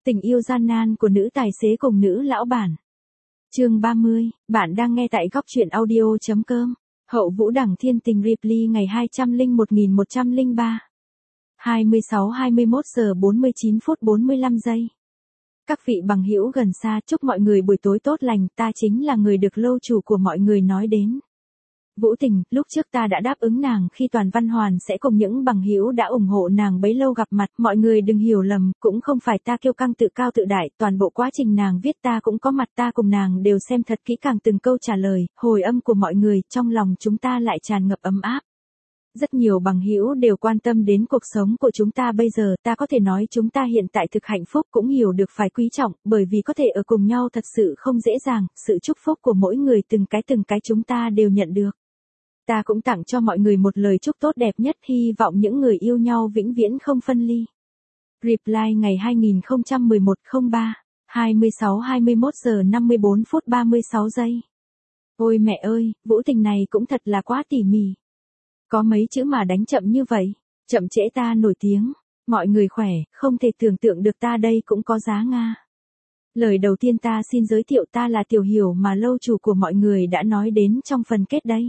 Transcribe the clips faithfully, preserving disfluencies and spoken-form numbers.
Tình yêu gian nan của nữ tài xế cùng nữ lão bản. Chương ba mươi, bạn đang nghe tại góc truyện audio chấm com. Hậu Vũ Đẳng Thiên Tình Reply ngày hai trăm lẻ một nghìn một trăm lẻ ba. hai mươi sáu hai mươi mốt giờ bốn mươi chín phút bốn mươi lăm giây. Các vị bằng hữu gần xa, chúc mọi người buổi tối tốt lành, ta chính là người được lâu chủ của mọi người nói đến. Vũ Tình, lúc trước ta đã đáp ứng nàng khi Toàn Văn Hoàn sẽ cùng những bằng hữu đã ủng hộ nàng bấy lâu gặp mặt, mọi người đừng hiểu lầm, cũng không phải ta kiêu căng tự cao tự đại, toàn bộ quá trình nàng viết ta cũng có mặt, ta cùng nàng đều xem thật kỹ càng từng câu trả lời, hồi âm của mọi người, trong lòng chúng ta lại tràn ngập ấm áp. Rất nhiều bằng hữu đều quan tâm đến cuộc sống của chúng ta bây giờ, ta có thể nói chúng ta hiện tại thực hạnh phúc, cũng hiểu được phải quý trọng, bởi vì có thể ở cùng nhau thật sự không dễ dàng, sự chúc phúc của mỗi người từng cái từng cái chúng ta đều nhận được. Ta cũng tặng cho mọi người một lời chúc tốt đẹp nhất, hy vọng những người yêu nhau vĩnh viễn không phân ly. Reply ngày hai nghìn không trăm mười một không ba, hai mươi sáu hai mươi mốt giờ năm mươi bốn phút ba mươi sáu giây. Ôi mẹ ơi, Vũ Tình này cũng thật là quá tỉ mỉ. Có mấy chữ mà đánh chậm như vậy, chậm trễ ta nổi tiếng. Mọi người khỏe, không thể tưởng tượng được ta đây cũng có giá Nga. Lời đầu tiên ta xin giới thiệu, ta là Tiểu Hiểu mà lâu chủ của mọi người đã nói đến trong phần kết đây.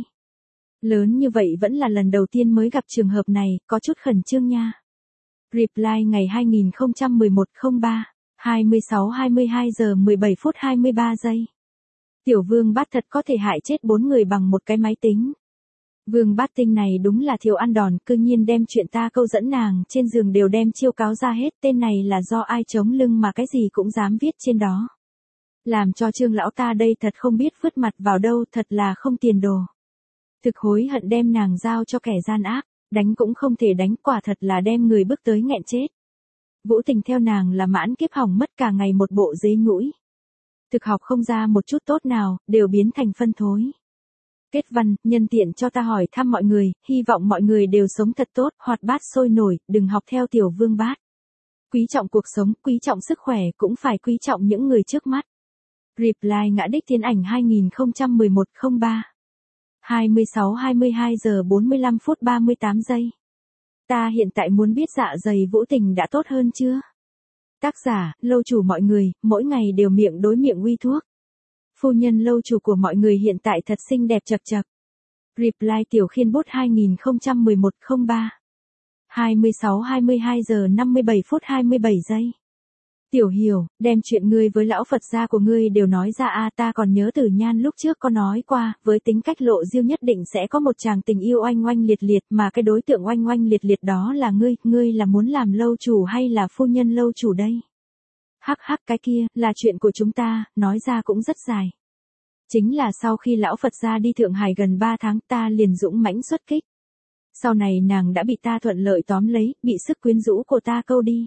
Lớn như vậy vẫn là lần đầu tiên mới gặp trường hợp này, có chút khẩn trương nha. Reply ngày hai nghìn không trăm mười một không ba, hai mươi sáu hai mươi hai giờ mười bảy phút hai mươi ba giây. Tiểu Vương Bát thật có thể hại chết bốn người bằng một cái máy tính. Vương Bát Tinh này đúng là thiếu ăn đòn, cư nhiên đem chuyện ta câu dẫn nàng trên giường đều đem chiêu cáo ra hết, tên này là do ai chống lưng mà cái gì cũng dám viết trên đó. Làm cho Trương lão ta đây thật không biết vứt mặt vào đâu, thật là không tiền đồ. Thực hối hận đem nàng giao cho kẻ gian ác, đánh cũng không thể đánh, quả thật là đem người bước tới nghẹn chết. Vũ Tình theo nàng là mãn kiếp hỏng mất, cả ngày một bộ dế nhũi. Thực học không ra một chút tốt nào, đều biến thành phân thối. Kết văn, nhân tiện cho ta hỏi thăm mọi người, hy vọng mọi người đều sống thật tốt, hoạt bát sôi nổi, đừng học theo Tiểu Vương Bát. Quý trọng cuộc sống, quý trọng sức khỏe, cũng phải quý trọng những người trước mắt. Reply Ngã Đích Thiên Ảnh hai nghìn không trăm mười một không ba, hai mươi sáu hai mươi hai giờ bốn mươi lăm phút ba mươi tám giây. Ta hiện tại muốn biết dạ dày Vũ Tình đã tốt hơn chưa? Tác giả, lâu chủ mọi người, mỗi ngày đều miệng đối miệng uy thuốc. Phu nhân lâu chủ của mọi người hiện tại thật xinh đẹp chật chật. Reply Tiểu Khiên Bút hai nghìn không trăm mười một không ba, hai mươi sáu hai mươi hai giờ năm mươi bảy phút hai mươi bảy giây. Tiểu Hiểu, đem chuyện ngươi với lão Phật gia của ngươi đều nói ra a, ta còn nhớ Tử Nhan lúc trước có nói qua, với tính cách lộ diêu nhất định sẽ có một chàng tình yêu oanh oanh liệt liệt, mà cái đối tượng oanh oanh liệt liệt đó là ngươi, ngươi là muốn làm lâu chủ hay là phu nhân lâu chủ đây? Hắc hắc, cái kia, là chuyện của chúng ta, nói ra cũng rất dài. Chính là sau khi lão Phật gia đi Thượng Hải gần ba tháng, ta liền dũng mãnh xuất kích. Sau này nàng đã bị ta thuận lợi tóm lấy, bị sức quyến rũ của ta câu đi.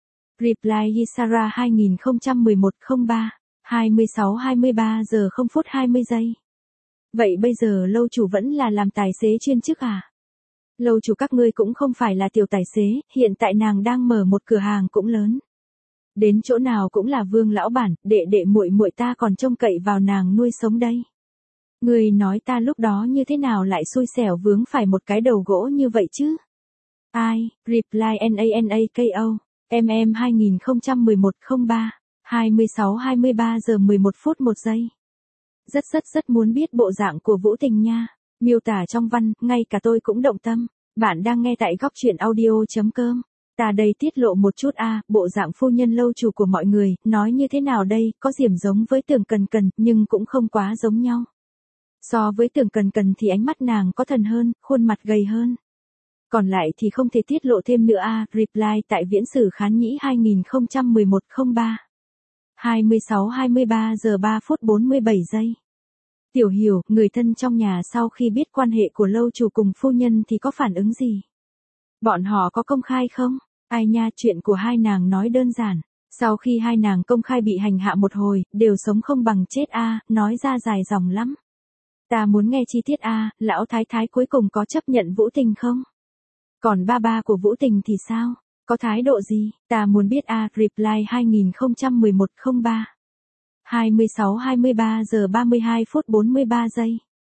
Reply Yisara hai nghìn không trăm mười một không ba, hai mươi sáu hai mươi ba giờ không phút hai mươi giây. Vậy bây giờ lâu chủ vẫn là làm tài xế chuyên chức à? Lâu chủ các ngươi cũng không phải là tiểu tài xế, hiện tại nàng đang mở một cửa hàng cũng lớn. Đến chỗ nào cũng là Vương lão bản, đệ đệ muội muội ta còn trông cậy vào nàng nuôi sống đây. Ngươi nói ta lúc đó như thế nào lại xui xẻo vướng phải một cái đầu gỗ như vậy chứ? Ai? Reply NANAKO. em em hai nghìn không trăm mười một không ba, hai mươi sáu hai mươi ba giờ mười một phút một giây. Rất rất rất muốn biết bộ dạng của Vũ Tình nha. Miêu tả trong văn, ngay cả tôi cũng động tâm. Bạn đang nghe tại góc truyện audio chấm com. Ta đây tiết lộ một chút a, à, bộ dạng phu nhân lâu chủ của mọi người, nói như thế nào đây, có điểm giống với Tưởng Cần Cần, nhưng cũng không quá giống nhau. So với Tưởng Cần Cần thì ánh mắt nàng có thần hơn, khuôn mặt gầy hơn. Còn lại thì không thể tiết lộ thêm nữa a, à, reply tại Viễn Sử Khán Nhĩ hai nghìn không trăm mười một không ba, hai mươi sáu hai mươi ba giờ ba phút bốn mươi bảy giây. Tiểu Hiểu, người thân trong nhà sau khi biết quan hệ của lâu chủ cùng phu nhân thì có phản ứng gì? Bọn họ có công khai không? Ai nha, chuyện của hai nàng nói đơn giản. Sau khi hai nàng công khai bị hành hạ một hồi, đều sống không bằng chết a, à, nói ra dài dòng lắm. Ta muốn nghe chi tiết a, à, lão thái thái cuối cùng có chấp nhận Vũ Tình không? Còn ba ba của Vũ Tình thì sao? Có thái độ gì? Ta muốn biết a, à, reply hai nghìn không trăm mười một không ba, hai mươi sáu hai mươi ba giờ ba mươi hai phút bốn mươi ba giây.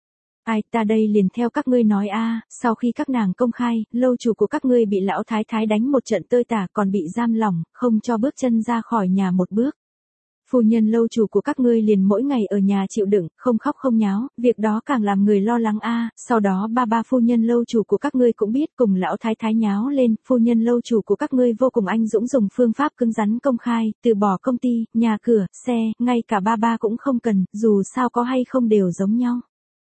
Ai, ta đây liền theo các ngươi nói a, sau khi các nàng công khai, lâu chủ của các ngươi bị lão thái thái đánh một trận tơi tả còn bị giam lỏng, không cho bước chân ra khỏi nhà một bước. Phu nhân lâu chủ của các ngươi liền mỗi ngày ở nhà chịu đựng, không khóc không nháo, việc đó càng làm người lo lắng a. Sau đó ba ba phu nhân lâu chủ của các ngươi cũng biết cùng lão thái thái nháo lên, phu nhân lâu chủ của các ngươi vô cùng anh dũng dùng phương pháp cứng rắn công khai, từ bỏ công ty, nhà cửa, xe, ngay cả ba ba cũng không cần, dù sao có hay không đều giống nhau.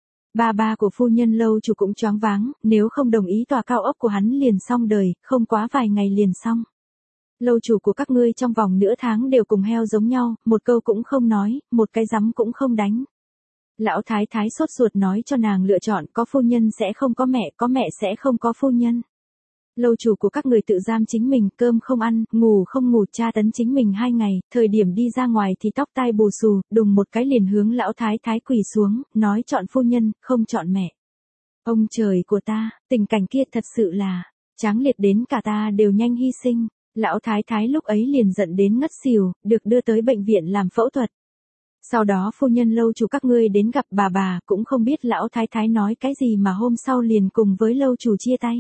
Ba ba của phu nhân lâu chủ cũng choáng váng, nếu không đồng ý tòa cao ốc của hắn liền xong đời, không quá vài ngày liền xong. Lâu chủ của các ngươi trong vòng nửa tháng đều cùng heo giống nhau, một câu cũng không nói, một cái rắm cũng không đánh. Lão thái thái sốt ruột nói cho nàng lựa chọn, có phu nhân sẽ không có mẹ, có mẹ sẽ không có phu nhân. Lâu chủ của các người tự giam chính mình, cơm không ăn, ngủ không ngủ, tra tấn chính mình hai ngày, thời điểm đi ra ngoài thì tóc tai bù xù, đùng một cái liền hướng lão thái thái quỳ xuống, nói chọn phu nhân, không chọn mẹ. Ông trời của ta, tình cảnh kia thật sự là, tráng liệt đến cả ta đều nhanh hy sinh. Lão thái thái lúc ấy liền giận đến ngất xỉu, được đưa tới bệnh viện làm phẫu thuật. Sau đó phu nhân lâu chủ các ngươi đến gặp bà bà, cũng không biết lão thái thái nói cái gì mà hôm sau liền cùng với lâu chủ chia tay.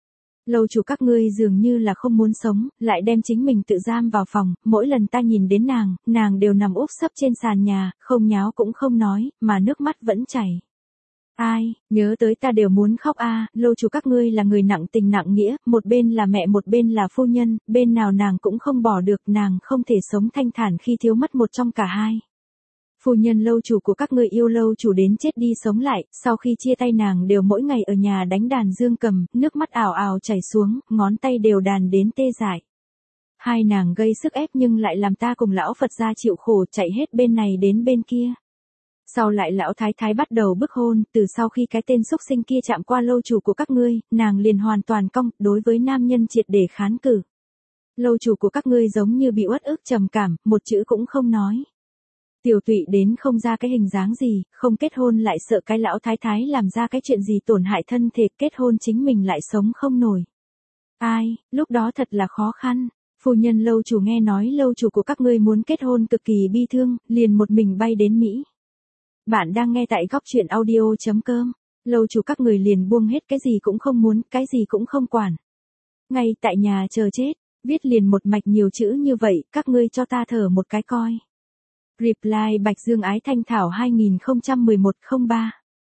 Lâu chủ các ngươi dường như là không muốn sống, lại đem chính mình tự giam vào phòng, mỗi lần ta nhìn đến nàng, nàng đều nằm úp sấp trên sàn nhà, không nháo cũng không nói, mà nước mắt vẫn chảy. Ai, nhớ tới ta đều muốn khóc a. À, lâu chủ các ngươi là người nặng tình nặng nghĩa, một bên là mẹ một bên là phu nhân, bên nào nàng cũng không bỏ được, nàng không thể sống thanh thản khi thiếu mất một trong cả hai. Phu nhân lâu chủ của các ngươi yêu lâu chủ đến chết đi sống lại, sau khi chia tay nàng đều mỗi ngày ở nhà đánh đàn dương cầm, nước mắt ào ào chảy xuống, ngón tay đều đàn đến tê dại. Hai nàng gây sức ép nhưng lại làm ta cùng lão Phật gia chịu khổ, chạy hết bên này đến bên kia. Sau lại lão thái thái bắt đầu bức hôn, từ sau khi cái tên xúc sinh kia chạm qua lâu chủ của các ngươi, nàng liền hoàn toàn cong, đối với nam nhân triệt để kháng cự. Lâu chủ của các ngươi giống như bị uất ức trầm cảm, một chữ cũng không nói. Tiểu tụy đến không ra cái hình dáng gì, không kết hôn lại sợ cái lão thái thái làm ra cái chuyện gì tổn hại thân thể, kết hôn chính mình lại sống không nổi. Ai, lúc đó thật là khó khăn. Phu nhân lâu chủ nghe nói lâu chủ của các ngươi muốn kết hôn cực kỳ bi thương, liền một mình bay đến Mỹ. Bạn đang nghe tại góc truyện audio chấm com. Lâu chủ các người liền buông hết cái gì cũng không muốn, cái gì cũng không quản. Ngay tại nhà chờ chết, viết liền một mạch nhiều chữ như vậy, các ngươi cho ta thở một cái coi. Reply Bạch Dương Ái Thanh Thảo hai không một một không ba.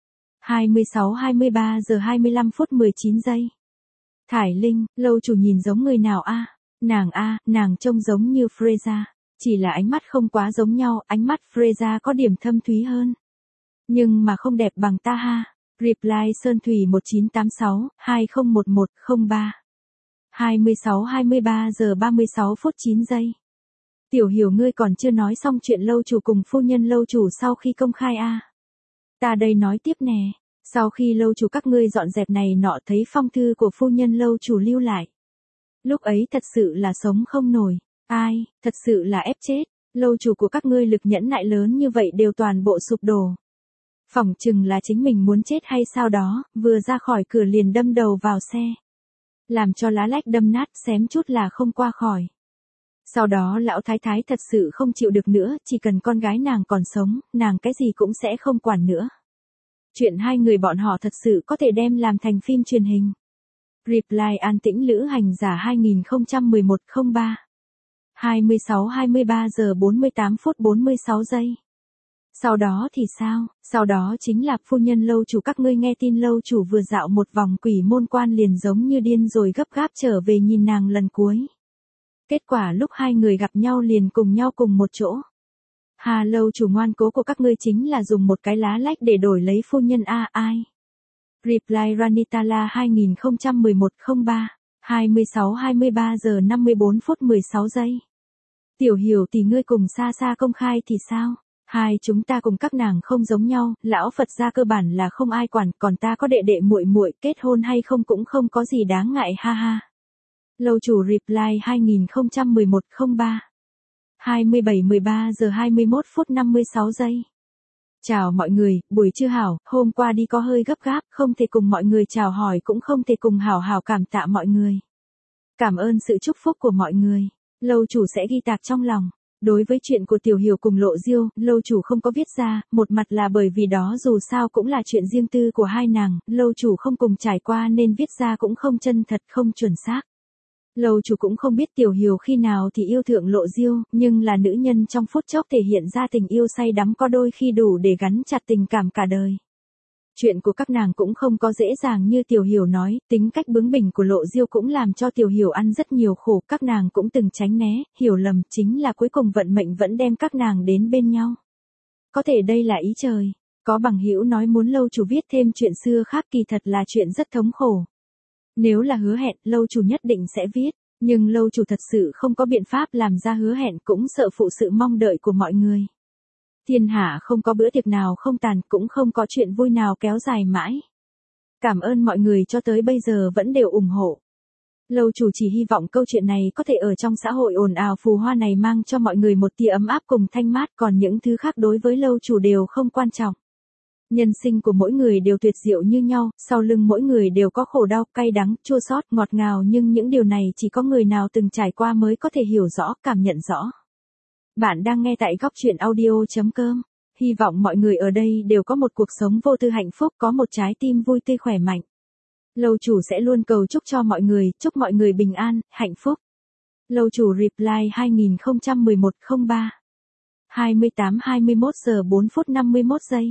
hai mươi sáu hai mươi ba giờ hai mươi lăm phút mười chín giây. Thải Linh, lâu chủ nhìn giống người nào a? À? Nàng a, à, nàng trông giống như Freza. Chỉ là ánh mắt không quá giống nhau, ánh mắt Freza có điểm thâm thúy hơn. Nhưng mà không đẹp bằng ta ha. Reply Sơn Thủy một chín tám sáu, hai không một một không ba. hai mươi sáu hai mươi ba giờ ba mươi sáu phút chín giây. Tiểu Hiểu ngươi còn chưa nói xong chuyện lâu chủ cùng phu nhân lâu chủ sau khi công khai a. À. Ta đây nói tiếp nè. Sau khi lâu chủ các ngươi dọn dẹp này nọ thấy phong thư của phu nhân lâu chủ lưu lại. Lúc ấy thật sự là sống không nổi. Ai, thật sự là ép chết. Lâu chủ của các ngươi lực nhẫn nại lớn như vậy đều toàn bộ sụp đổ. Phỏng chừng là chính mình muốn chết hay sao đó, vừa ra khỏi cửa liền đâm đầu vào xe. Làm cho lá lách đâm nát, xém chút là không qua khỏi. Sau đó lão thái thái thật sự không chịu được nữa, chỉ cần con gái nàng còn sống, nàng cái gì cũng sẽ không quản nữa. Chuyện hai người bọn họ thật sự có thể đem làm thành phim truyền hình. Reply An Tĩnh Lữ Hành Giả hai không một một không ba. hai mươi sáu hai mươi ba giờ bốn mươi tám phút bốn mươi sáu giây. Sau đó thì sao? Sau đó chính là phu nhân lâu chủ các ngươi nghe tin lâu chủ vừa dạo một vòng quỷ môn quan liền giống như điên rồi gấp gáp trở về nhìn nàng lần cuối. Kết quả lúc hai người gặp nhau liền cùng nhau cùng một chỗ. Hà lâu chủ ngoan cố của các ngươi chính là dùng một cái lá lách để đổi lấy phu nhân a ai. Reply Ranitala hai không một một không ba. hai mươi sáu hai mươi ba giờ năm mươi bốn phút mười sáu giây. Tiểu Hiểu thì ngươi cùng xa xa công khai thì sao? Hai chúng ta cùng các nàng không giống nhau, lão Phật gia cơ bản là không ai quản, còn ta có đệ đệ muội muội, kết hôn hay không cũng không có gì đáng ngại ha ha. Lâu chủ Reply hai không một một không ba. hai mươi bảy mười ba giờ hai mươi mốt phút năm mươi sáu giây. Chào mọi người, buổi trưa hảo, hôm qua đi có hơi gấp gáp, không thể cùng mọi người chào hỏi cũng không thể cùng hảo hảo cảm tạ mọi người. Cảm ơn sự chúc phúc của mọi người, lâu chủ sẽ ghi tạc trong lòng. Đối với chuyện của Tiểu Hiểu cùng Lộ Diêu, lâu chủ không có viết ra, một mặt là bởi vì đó dù sao cũng là chuyện riêng tư của hai nàng, lâu chủ không cùng trải qua nên viết ra cũng không chân thật không chuẩn xác. Lâu chủ cũng không biết Tiểu Hiểu khi nào thì yêu thượng Lộ Diêu, nhưng là nữ nhân trong phút chốc thể hiện ra tình yêu say đắm có đôi khi đủ để gắn chặt tình cảm cả đời. Chuyện của các nàng cũng không có dễ dàng như Tiểu Hiểu nói, tính cách bướng bỉnh của Lộ Diêu cũng làm cho Tiểu Hiểu ăn rất nhiều khổ, các nàng cũng từng tránh né, hiểu lầm, chính là cuối cùng vận mệnh vẫn đem các nàng đến bên nhau. Có thể đây là ý trời, có bằng hữu nói muốn lâu chủ viết thêm chuyện xưa khác, kỳ thật là chuyện rất thống khổ. Nếu là hứa hẹn, lâu chủ nhất định sẽ viết, nhưng lâu chủ thật sự không có biện pháp làm ra hứa hẹn, cũng sợ phụ sự mong đợi của mọi người. Thiên hạ không có bữa tiệc nào không tàn, cũng không có chuyện vui nào kéo dài mãi. Cảm ơn mọi người cho tới bây giờ vẫn đều ủng hộ. Lâu chủ chỉ hy vọng câu chuyện này có thể ở trong xã hội ồn ào phù hoa này mang cho mọi người một tia ấm áp cùng thanh mát, còn những thứ khác đối với lâu chủ đều không quan trọng. Nhân sinh của mỗi người đều tuyệt diệu như nhau, sau lưng mỗi người đều có khổ đau, cay đắng, chua xót, ngọt ngào, nhưng những điều này chỉ có người nào từng trải qua mới có thể hiểu rõ, cảm nhận rõ. Bạn đang nghe tại góc truyện audio chấm com. Hy vọng mọi người ở đây đều có một cuộc sống vô tư hạnh phúc, có một trái tim vui tươi khỏe mạnh. Lâu chủ sẽ luôn cầu chúc cho mọi người, chúc mọi người bình an, hạnh phúc. Lâu chủ reply hai không một một không ba hai tám hai mốt giờ bốn phút năm mươi mốt giây.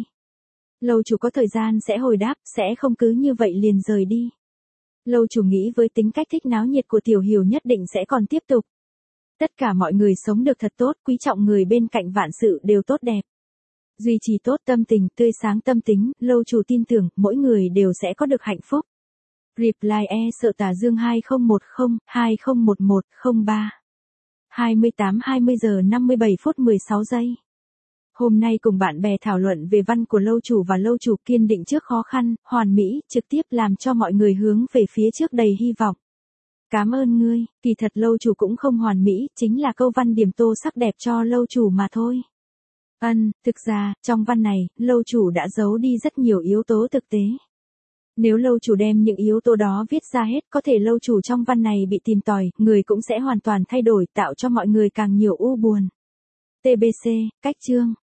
Lâu chủ có thời gian sẽ hồi đáp, sẽ không cứ như vậy liền rời đi. Lâu chủ nghĩ với tính cách thích náo nhiệt của Tiểu Hiểu nhất định sẽ còn tiếp tục. Tất cả mọi người sống được thật tốt, quý trọng người bên cạnh, vạn sự đều tốt đẹp. Duy trì tốt tâm tình, tươi sáng tâm tính, lâu chủ tin tưởng, mỗi người đều sẽ có được hạnh phúc. Reply e sợ tà dương hai không một không hai không một một không ba hai tám hai mươi giờ năm mươi bảy phút mười sáu giây. Hôm nay cùng bạn bè thảo luận về văn của lâu chủ và lâu chủ kiên định trước khó khăn, hoàn mỹ, trực tiếp làm cho mọi người hướng về phía trước đầy hy vọng. Cảm ơn ngươi, kỳ thật lâu chủ cũng không hoàn mỹ, chính là câu văn điểm tô sắc đẹp cho lâu chủ mà thôi. Ân, thực ra, trong văn này, lâu chủ đã giấu đi rất nhiều yếu tố thực tế. Nếu lâu chủ đem những yếu tố đó viết ra hết, có thể lâu chủ trong văn này bị tìm tòi, người cũng sẽ hoàn toàn thay đổi, tạo cho mọi người càng nhiều u buồn. tê bê xê, cách chương.